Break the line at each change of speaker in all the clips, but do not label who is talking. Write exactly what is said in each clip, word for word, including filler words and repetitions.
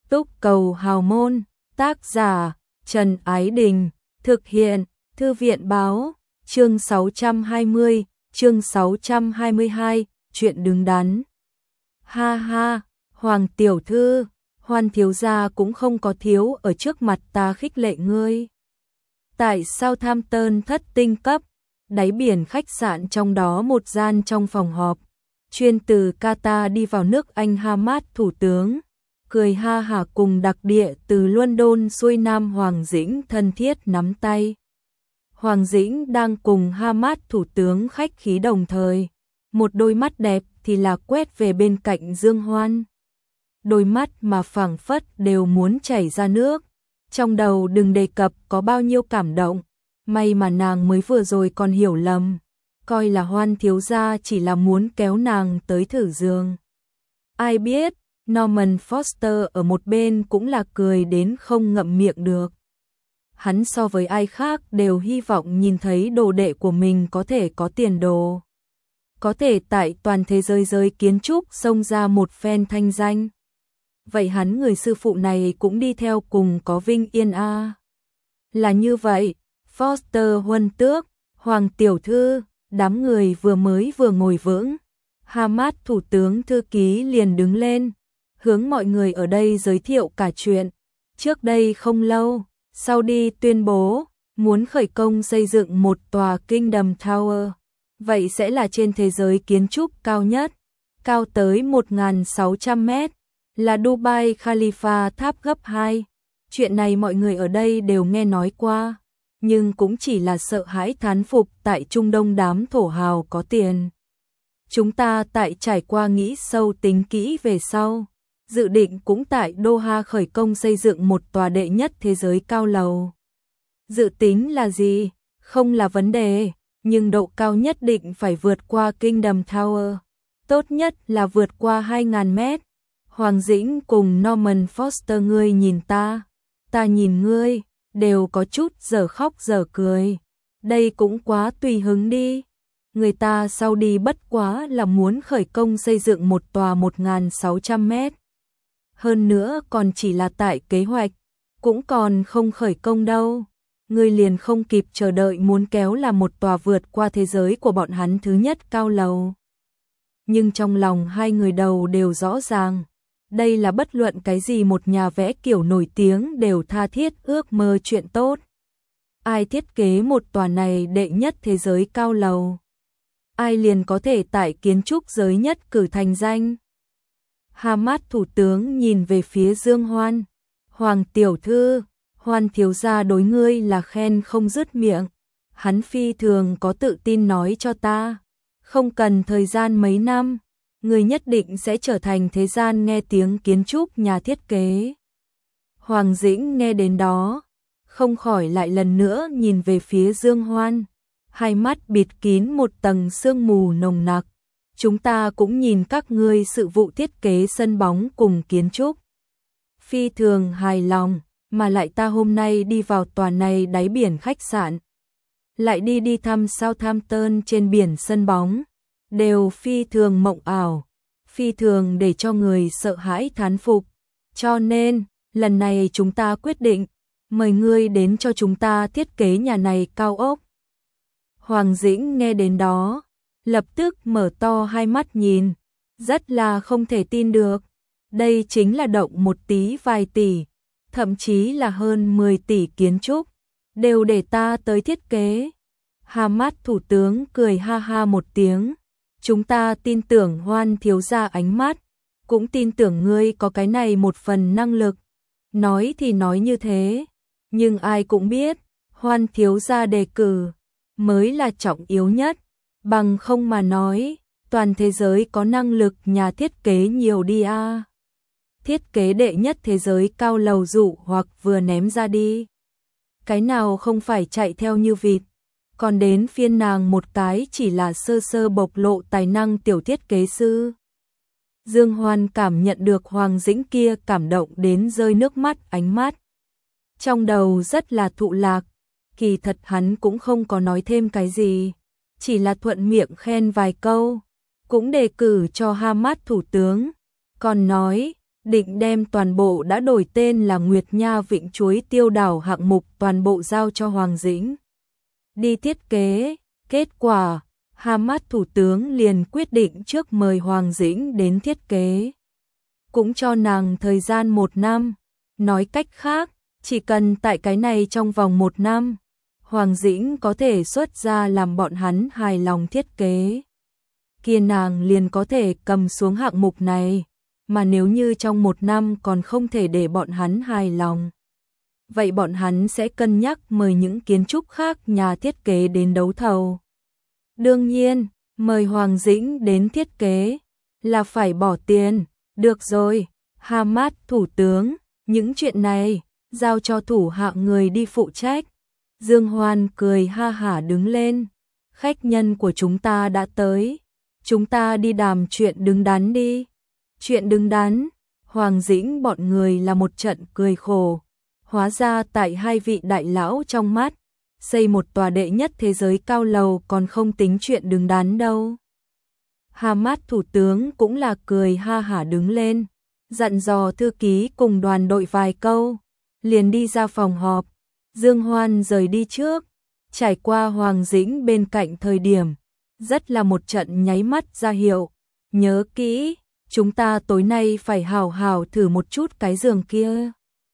Túc Cầu Hào Môn, tác giả Trần Ái Đình, thực hiện Thư viện Báo, chương sáu trăm hai mươi, chương sáu trăm hai mươi hai, chuyện đứng đắn. Ha ha, Hoàng tiểu thư, Hoan thiếu gia cũng không có thiếu ở trước mặt ta khích lệ ngươi. Tại Southampton thất tinh cấp, đáy biển khách sạn trong đó một gian trong phòng họp, chuyên từ Qatar đi vào nước Anh Hamad thủ tướng, cười ha hả cùng đặc địa từ London xuôi Nam Hoàng Dĩnh thân thiết nắm tay. Hoàng Dĩnh đang cùng Hamad thủ tướng khách khí đồng thời, một đôi mắt đẹp thì là quét về bên cạnh Dương Hoan. Đôi mắt mà phảng phất đều muốn chảy ra nước, trong đầu đừng đề cập có bao nhiêu cảm động, may mà nàng mới vừa rồi còn hiểu lầm, coi là Hoan thiếu gia chỉ là muốn kéo nàng tới thử giường. Ai biết, Norman Foster ở một bên cũng là cười đến không ngậm miệng được. Hắn so với ai khác đều hy vọng nhìn thấy đồ đệ của mình có thể có tiền đồ, có thể tại toàn thế giới giới kiến trúc xông ra một phen thanh danh. Vậy hắn người sư phụ này cũng đi theo cùng có vinh yên a. À. Là như vậy, Foster huân tước, Hoàng tiểu thư, đám người vừa mới vừa ngồi vững, Hamad thủ tướng thư ký liền đứng lên, hướng mọi người ở đây giới thiệu cả chuyện. Trước đây không lâu, Saudi tuyên bố muốn khởi công xây dựng một tòa Kingdom Tower. Vậy sẽ là trên thế giới kiến trúc cao nhất, cao tới một nghìn sáu trăm mét, là Dubai Khalifa tháp gấp hai. Chuyện này mọi người ở đây đều nghe nói qua, nhưng cũng chỉ là sợ hãi thán phục tại Trung Đông đám thổ hào có tiền. Chúng ta tại trải qua nghĩ sâu tính kỹ về sau, dự định cũng tại Doha khởi công xây dựng một tòa đệ nhất thế giới cao lầu. Dự tính là gì? Không là vấn đề, nhưng độ cao nhất định phải vượt qua Kingdom Tower, tốt nhất là vượt qua hai nghìn mét. Hoàng Dĩnh cùng Norman Foster, ngươi nhìn ta, ta nhìn ngươi, đều có chút giờ khóc giờ cười. Đây cũng quá tùy hứng đi. Người ta sau đi bất quá là muốn khởi công xây dựng một tòa một nghìn sáu trăm mét. Hơn nữa còn chỉ là tại kế hoạch, cũng còn không khởi công đâu. Ngươi liền không kịp chờ đợi muốn kéo là một tòa vượt qua thế giới của bọn hắn thứ nhất cao lầu. Nhưng trong lòng hai người đầu đều rõ ràng, đây là bất luận cái gì một nhà vẽ kiểu nổi tiếng đều tha thiết ước mơ chuyện tốt. Ai thiết kế một tòa này đệ nhất thế giới cao lầu, ai liền có thể tại kiến trúc giới nhất cử thành danh. Hamad thủ tướng nhìn về phía Dương Hoan, Hoàng tiểu thư, Hoan thiếu gia đối ngươi là khen không dứt miệng. Hắn phi thường có tự tin nói cho ta, không cần thời gian mấy năm, ngươi nhất định sẽ trở thành thế gian nghe tiếng kiến trúc nhà thiết kế. Hoàng Dĩnh nghe đến đó, không khỏi lại lần nữa nhìn về phía Dương Hoan, hai mắt bịt kín một tầng sương mù nồng nặc. Chúng ta cũng nhìn các ngươi sự vụ thiết kế sân bóng cùng kiến trúc, phi thường hài lòng, mà lại ta hôm nay đi vào tòa này đáy biển khách sạn, lại đi đi thăm Southampton trên biển sân bóng, đều phi thường mộng ảo, phi thường để cho người sợ hãi thán phục. Cho nên, lần này chúng ta quyết định, mời ngươi đến cho chúng ta thiết kế nhà này cao ốc. Hoàng Dĩnh nghe đến đó, lập tức mở to hai mắt nhìn, rất là không thể tin được. Đây chính là động một tí vài tỷ, thậm chí là hơn mười tỷ kiến trúc, đều để ta tới thiết kế. Hamad thủ tướng cười ha ha một tiếng, chúng ta tin tưởng Hoan thiếu gia ánh mắt, cũng tin tưởng ngươi có cái này một phần năng lực. Nói thì nói như thế, nhưng ai cũng biết, Hoan thiếu gia đề cử mới là trọng yếu nhất, bằng không mà nói, toàn thế giới có năng lực nhà thiết kế nhiều đi a. À. Thiết kế đệ nhất thế giới cao lầu dụ hoặc vừa ném ra đi, cái nào không phải chạy theo như vịt, còn đến phiên nàng một cái chỉ là sơ sơ bộc lộ tài năng tiểu thiết kế sư. Dương Hoan cảm nhận được Hoàng Dĩnh kia cảm động đến rơi nước mắt ánh mắt, trong đầu rất là thụ lạc. Kỳ thật hắn cũng không có nói thêm cái gì, chỉ là thuận miệng khen vài câu, cũng đề cử cho Hamad thủ tướng, còn nói, định đem toàn bộ đã đổi tên là Nguyệt Nha Vịnh Chuối Tiêu Đảo hạng mục toàn bộ giao cho Hoàng Dĩnh đi thiết kế. Kết quả, Hamas thủ tướng liền quyết định trước mời Hoàng Dĩnh đến thiết kế, cũng cho nàng thời gian một năm. Nói cách khác, chỉ cần tại cái này trong vòng một năm, Hoàng Dĩnh có thể xuất ra làm bọn hắn hài lòng thiết kế, kia nàng liền có thể cầm xuống hạng mục này. Mà nếu như trong một năm còn không thể để bọn hắn hài lòng, vậy bọn hắn sẽ cân nhắc mời những kiến trúc khác nhà thiết kế đến đấu thầu. Đương nhiên, mời Hoàng Dĩnh đến thiết kế là phải bỏ tiền. Được rồi, Hamas thủ tướng, những chuyện này giao cho thủ hạ người đi phụ trách. Dương Hoan cười ha hả đứng lên. Khách nhân của chúng ta đã tới, chúng ta đi đàm chuyện đứng đắn đi. Chuyện đứng đắn, Hoàng Dĩnh bọn người là một trận cười khổ. Hóa ra tại hai vị đại lão trong mắt, xây một tòa đệ nhất thế giới cao lầu còn không tính chuyện đứng đắn đâu. Hamas thủ tướng cũng là cười ha hả đứng lên, dặn dò thư ký cùng đoàn đội vài câu, liền đi ra phòng họp. Dương Hoan rời đi trước, trải qua Hoàng Dĩnh bên cạnh thời điểm, rất là một trận nháy mắt ra hiệu. Nhớ kỹ, chúng ta tối nay phải hào hào thử một chút cái giường kia.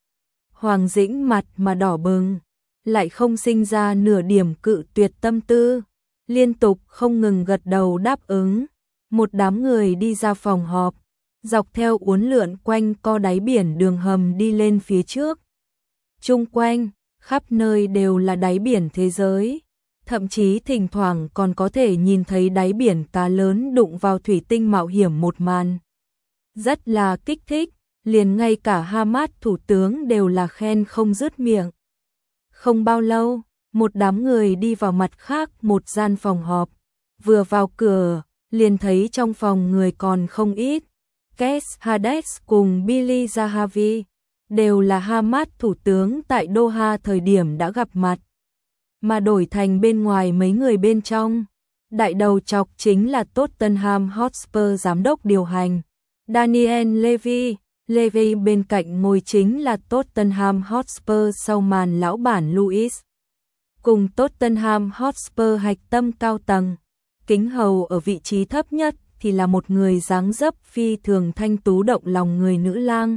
Hoàng Dĩnh mặt mà đỏ bừng, lại không sinh ra nửa điểm cự tuyệt tâm tư, liên tục không ngừng gật đầu đáp ứng. Một đám người đi ra phòng họp, dọc theo uốn lượn quanh co đáy biển đường hầm đi lên phía trước. Chung quanh, khắp nơi đều là đáy biển thế giới, thậm chí thỉnh thoảng còn có thể nhìn thấy đáy biển cá lớn đụng vào thủy tinh mạo hiểm một màn. Rất là kích thích, liền ngay cả Hamas thủ tướng đều là khen không dứt miệng. Không bao lâu, một đám người đi vào mặt khác một gian phòng họp, vừa vào cửa, liền thấy trong phòng người còn không ít. Kes Hades cùng Billy Zahavi đều là Hamas thủ tướng tại Doha thời điểm đã gặp mặt, mà đổi thành bên ngoài mấy người bên trong. Đại đầu chọc chính là Tottenham Hotspur giám đốc điều hành, Daniel Levy. Levy bên cạnh ngồi chính là Tottenham Hotspur sau màn lão bản Luis. Cùng Tottenham Hotspur hạch tâm cao tầng, kính hầu ở vị trí thấp nhất thì là một người dáng dấp phi thường thanh tú động lòng người nữ lang.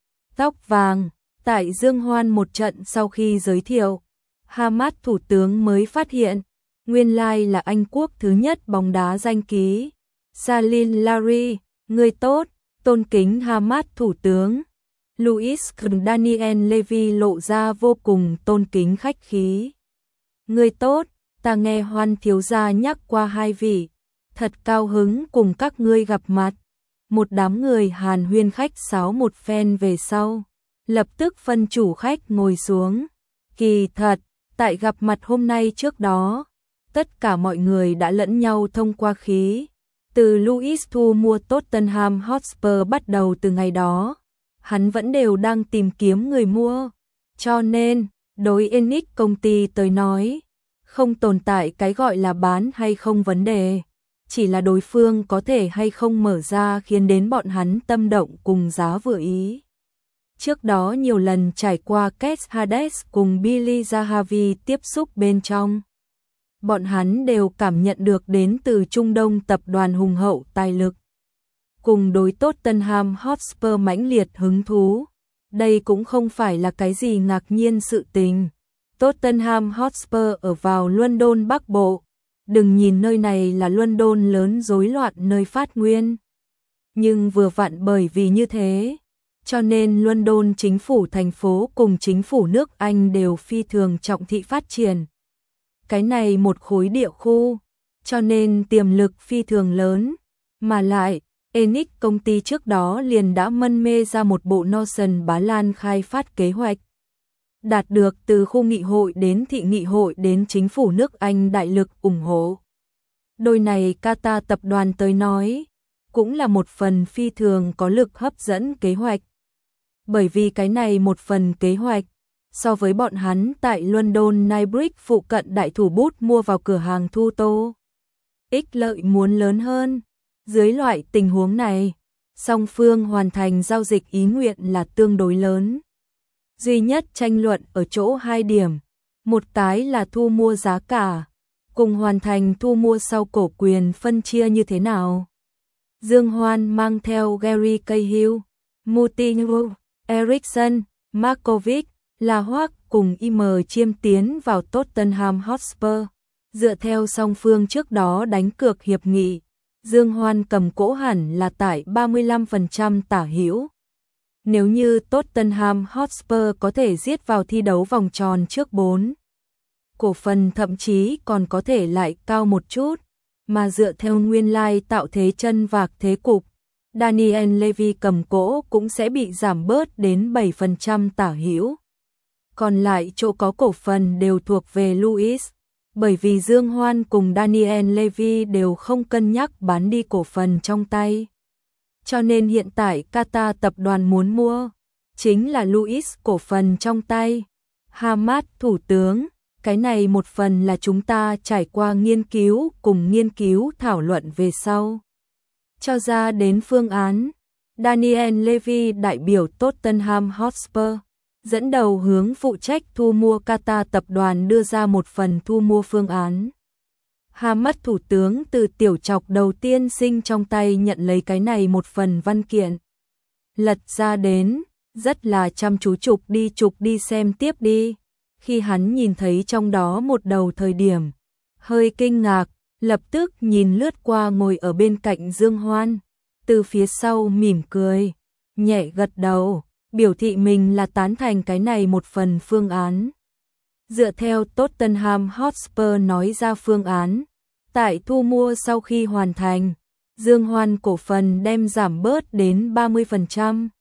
Tóc vàng, tại Dương Hoan một trận sau khi giới thiệu, Hamas thủ tướng mới phát hiện, nguyên lai là Anh quốc thứ nhất bóng đá danh ký. Salim Larry, người tốt, tôn kính Hamas thủ tướng. Luis cùng Daniel Levy lộ ra vô cùng tôn kính khách khí. Người tốt, ta nghe Hoan thiếu gia nhắc qua hai vị, thật cao hứng cùng các ngươi gặp mặt. Một đám người hàn huyên khách sáo một phen về sau, lập tức phân chủ khách ngồi xuống. Kỳ thật, tại gặp mặt hôm nay trước đó, tất cả mọi người đã lẫn nhau thông qua khí. Từ Luis thu mua Tottenham Hotspur bắt đầu từ ngày đó, hắn vẫn đều đang tìm kiếm người mua. Cho nên, đối Enix công ty tới nói, không tồn tại cái gọi là bán hay không vấn đề, chỉ là đối phương có thể hay không mở ra khiến đến bọn hắn tâm động cùng giá vừa ý. Trước đó nhiều lần trải qua Kes Hades cùng Billy Zahavi tiếp xúc bên trong, bọn hắn đều cảm nhận được đến từ Trung Đông tập đoàn hùng hậu tài lực, cùng đối Tottenham Hotspur mãnh liệt hứng thú. Đây cũng không phải là cái gì ngạc nhiên sự tình. Tottenham Hotspur ở vào London Bắc Bộ, đừng nhìn nơi này là London lớn rối loạn nơi phát nguyên, nhưng vừa vặn bởi vì như thế, cho nên London chính phủ thành phố cùng chính phủ nước Anh đều phi thường trọng thị phát triển cái này một khối địa khu, cho nên tiềm lực phi thường lớn. Mà lại, Enix công ty trước đó liền đã mân mê ra một bộ Notion Bá Lan khai phát kế hoạch, đạt được từ khu nghị hội đến thị nghị hội đến chính phủ nước Anh đại lực ủng hộ. Đôi này Qatar tập đoàn tới nói, cũng là một phần phi thường có lực hấp dẫn kế hoạch. Bởi vì cái này một phần kế hoạch, so với bọn hắn tại London Knightsbridge phụ cận đại thủ bút mua vào cửa hàng thu tô, ích lợi muốn lớn hơn. Dưới loại tình huống này, song phương hoàn thành giao dịch ý nguyện là tương đối lớn. Duy nhất tranh luận ở chỗ hai điểm, một cái là thu mua giá cả, cùng hoàn thành thu mua sau cổ quyền phân chia như thế nào. Dương Hoan mang theo Gary Cahill, Moutinho, Eriksen, Markovic, Lahoc cùng im chiêm tiến vào Tottenham Hotspur. Dựa theo song phương trước đó đánh cược hiệp nghị, Dương Hoan cầm cổ hẳn là tại ba mươi lăm phần trăm tả hữu. Nếu như Tottenham Hotspur có thể giết vào thi đấu vòng tròn trước bốn, cổ phần thậm chí còn có thể lại cao một chút, mà dựa theo nguyên lai tạo thế chân vạc thế cục, Daniel Levy cầm cổ cũng sẽ bị giảm bớt đến bảy phần trăm tả hữu. Còn lại chỗ có cổ phần đều thuộc về Luis, bởi vì Dương Hoan cùng Daniel Levy đều không cân nhắc bán đi cổ phần trong tay. Cho nên hiện tại Qatar tập đoàn muốn mua, chính là Luis cổ phần trong tay. Hamad thủ tướng, cái này một phần là chúng ta trải qua nghiên cứu cùng nghiên cứu thảo luận về sau. Cho ra đến phương án, Daniel Levy đại biểu Tottenham Hotspur, dẫn đầu hướng phụ trách thu mua Qatar tập đoàn đưa ra một phần thu mua phương án. Hamad thủ tướng từ tiểu trọc đầu tiên sinh trong tay nhận lấy cái này một phần văn kiện. Lật ra đến, rất là chăm chú chụp đi chụp đi xem tiếp đi. Khi hắn nhìn thấy trong đó một đầu thời điểm, hơi kinh ngạc, lập tức nhìn lướt qua ngồi ở bên cạnh Dương Hoan, từ phía sau mỉm cười, nhẹ gật đầu, biểu thị mình là tán thành cái này một phần phương án. Dựa theo Tottenham Hotspur nói ra phương án, tại thu mua sau khi hoàn thành, Dương Hoan cổ phần đem giảm bớt đến ba mươi phần trăm,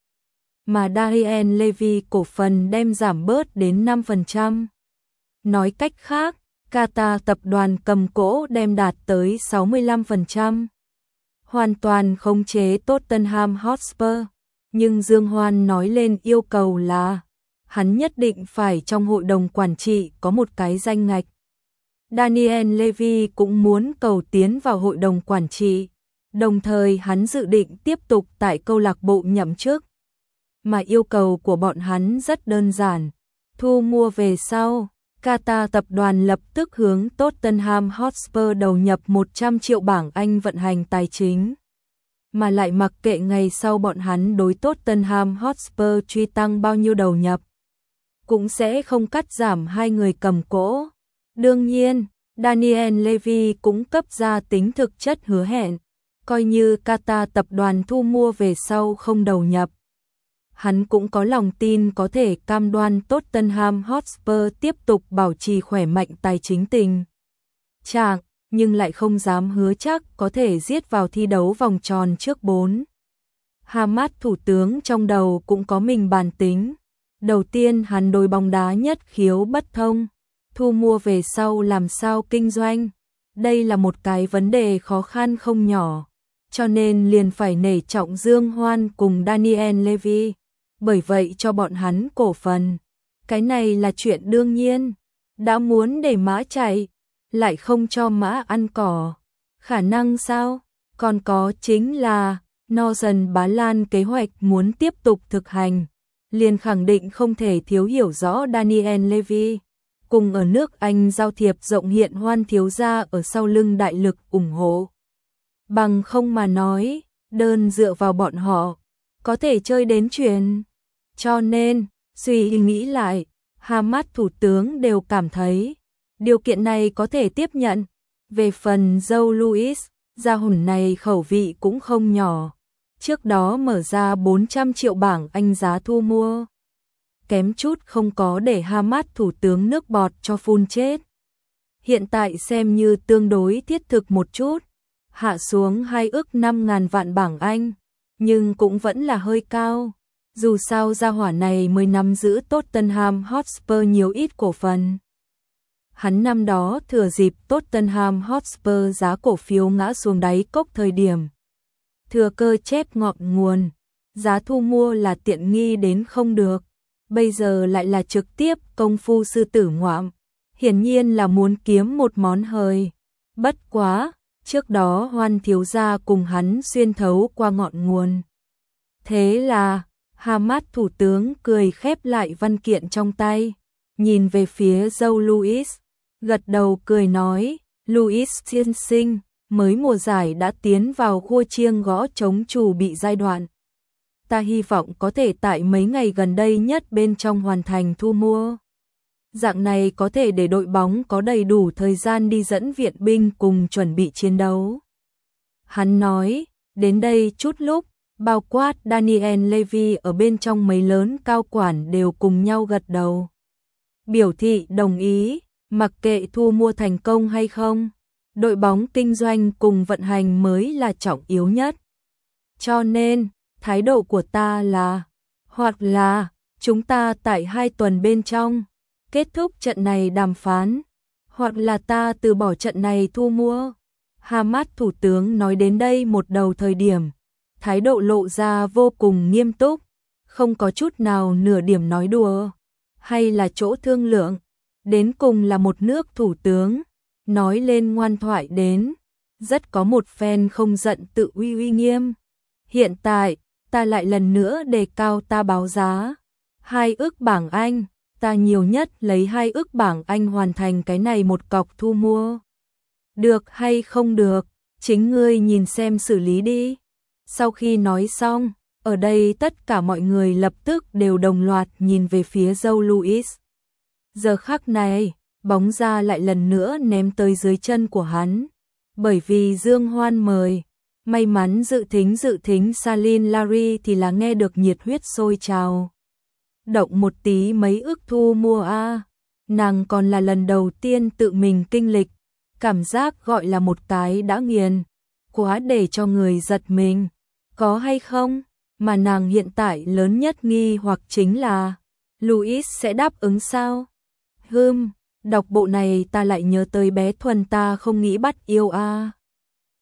mà Daniel Levy cổ phần đem giảm bớt đến năm phần trăm. Nói cách khác, Qatar tập đoàn cầm cổ đem đạt tới sáu mươi lăm phần trăm. Hoàn toàn khống chế Tottenham Hotspur, nhưng Dương Hoan nói lên yêu cầu là hắn nhất định phải trong hội đồng quản trị có một cái danh ngạch. Daniel Levy cũng muốn cầu tiến vào hội đồng quản trị, đồng thời hắn dự định tiếp tục tại câu lạc bộ nhậm chức. Mà yêu cầu của bọn hắn rất đơn giản, thu mua về sau, Qatar tập đoàn lập tức hướng Tottenham Hotspur đầu nhập một trăm triệu bảng Anh vận hành tài chính. Mà lại mặc kệ ngày sau bọn hắn đối Tottenham Hotspur truy tăng bao nhiêu đầu nhập, cũng sẽ không cắt giảm hai người cầm cổ. Đương nhiên, Daniel Levy cũng cấp ra tính thực chất hứa hẹn, coi như Qatar tập đoàn thu mua về sau không đầu nhập. Hắn cũng có lòng tin có thể cam đoan Tottenham Hotspur tiếp tục bảo trì khỏe mạnh tài chính tình trạng, nhưng lại không dám hứa chắc có thể giết vào thi đấu vòng tròn trước bốn. Hamad thủ tướng trong đầu cũng có mình bàn tính. Đầu tiên hắn đối bóng đá nhất khiếu bất thông, thu mua về sau làm sao kinh doanh. Đây là một cái vấn đề khó khăn không nhỏ, cho nên liền phải nể trọng Dương Hoan cùng Daniel Levy. Bởi vậy cho bọn hắn cổ phần, cái này là chuyện đương nhiên. Đã muốn để mã chạy, lại không cho mã ăn cỏ. Khả năng sao? Còn có chính là Northern Bá Lan kế hoạch muốn tiếp tục thực hành, liền khẳng định không thể thiếu hiểu rõ Daniel Levy. Cùng ở nước Anh giao thiệp rộng hiện Hoan thiếu gia ở sau lưng đại lực ủng hộ. Bằng không mà nói, đơn dựa vào bọn họ, có thể chơi đến chuyện. Cho nên, suy nghĩ lại, Hamad thủ tướng đều cảm thấy, điều kiện này có thể tiếp nhận. Về phần Joe Louis, gia hồn này khẩu vị cũng không nhỏ. Trước đó mở ra bốn trăm triệu bảng Anh giá thu mua. Kém chút không có để Hamad thủ tướng nước bọt cho phun chết. Hiện tại xem như tương đối thiết thực một chút, hạ xuống hai ức năm ngàn vạn bảng Anh, nhưng cũng vẫn là hơi cao. Dù sao gia hỏa này mới nắm giữ Tottenham Hotspur nhiều ít cổ phần. Hắn năm đó thừa dịp Tottenham Hotspur giá cổ phiếu ngã xuống đáy cốc thời điểm. Thừa cơ chép ngọn nguồn, giá thu mua là tiện nghi đến không được. Bây giờ lại là trực tiếp công phu sư tử ngoạm. Hiển nhiên là muốn kiếm một món hời. Bất quá, trước đó Hoan thiếu gia cùng hắn xuyên thấu qua ngọn nguồn. Thế là, Hamas thủ tướng cười khép lại văn kiện trong tay, nhìn về phía dâu Louis, gật đầu cười nói, Louis tiên sinh, mới mùa giải đã tiến vào khua chiêng gõ trống chủ bị giai đoạn. Ta hy vọng có thể tại mấy ngày gần đây nhất bên trong hoàn thành thu mua. Dạng này có thể để đội bóng có đầy đủ thời gian đi dẫn viện binh cùng chuẩn bị chiến đấu. Hắn nói, đến đây chút lúc, bao quát Daniel Levy ở bên trong mấy lớn cao quản đều cùng nhau gật đầu. Biểu thị đồng ý, mặc kệ thu mua thành công hay không, đội bóng kinh doanh cùng vận hành mới là trọng yếu nhất. Cho nên, thái độ của ta là, hoặc là, chúng ta tại hai tuần bên trong, kết thúc trận này đàm phán, hoặc là ta từ bỏ trận này thu mua. Hamas thủ tướng nói đến đây một đầu thời điểm, thái độ lộ ra vô cùng nghiêm túc, không có chút nào nửa điểm nói đùa, hay là chỗ thương lượng, đến cùng là một nước thủ tướng, nói lên ngoan thoại đến, rất có một phen không giận tự uy uy nghiêm. Hiện tại, ta lại lần nữa đề cao ta báo giá, hai ức bảng Anh, ta nhiều nhất lấy hai ức bảng Anh hoàn thành cái này một cọc thu mua. Được hay không được, chính ngươi nhìn xem xử lý đi. Sau khi nói xong, ở đây tất cả mọi người lập tức đều đồng loạt nhìn về phía dâu Louis. Giờ khắc này, bóng ra lại lần nữa ném tới dưới chân của hắn, bởi vì Dương Hoan mời, may mắn dự thính dự thính Salin Larry thì là nghe được nhiệt huyết sôi trào. Động một tí mấy ức thu mua a, à. Nàng còn là lần đầu tiên tự mình kinh lịch, cảm giác gọi là một cái đã nghiền, quá để cho người giật mình, có hay không, mà nàng hiện tại lớn nhất nghi hoặc chính là, Louis sẽ đáp ứng sao? Hừm, đọc bộ này ta lại nhớ tới bé Thuần ta không nghĩ bắt yêu a. À.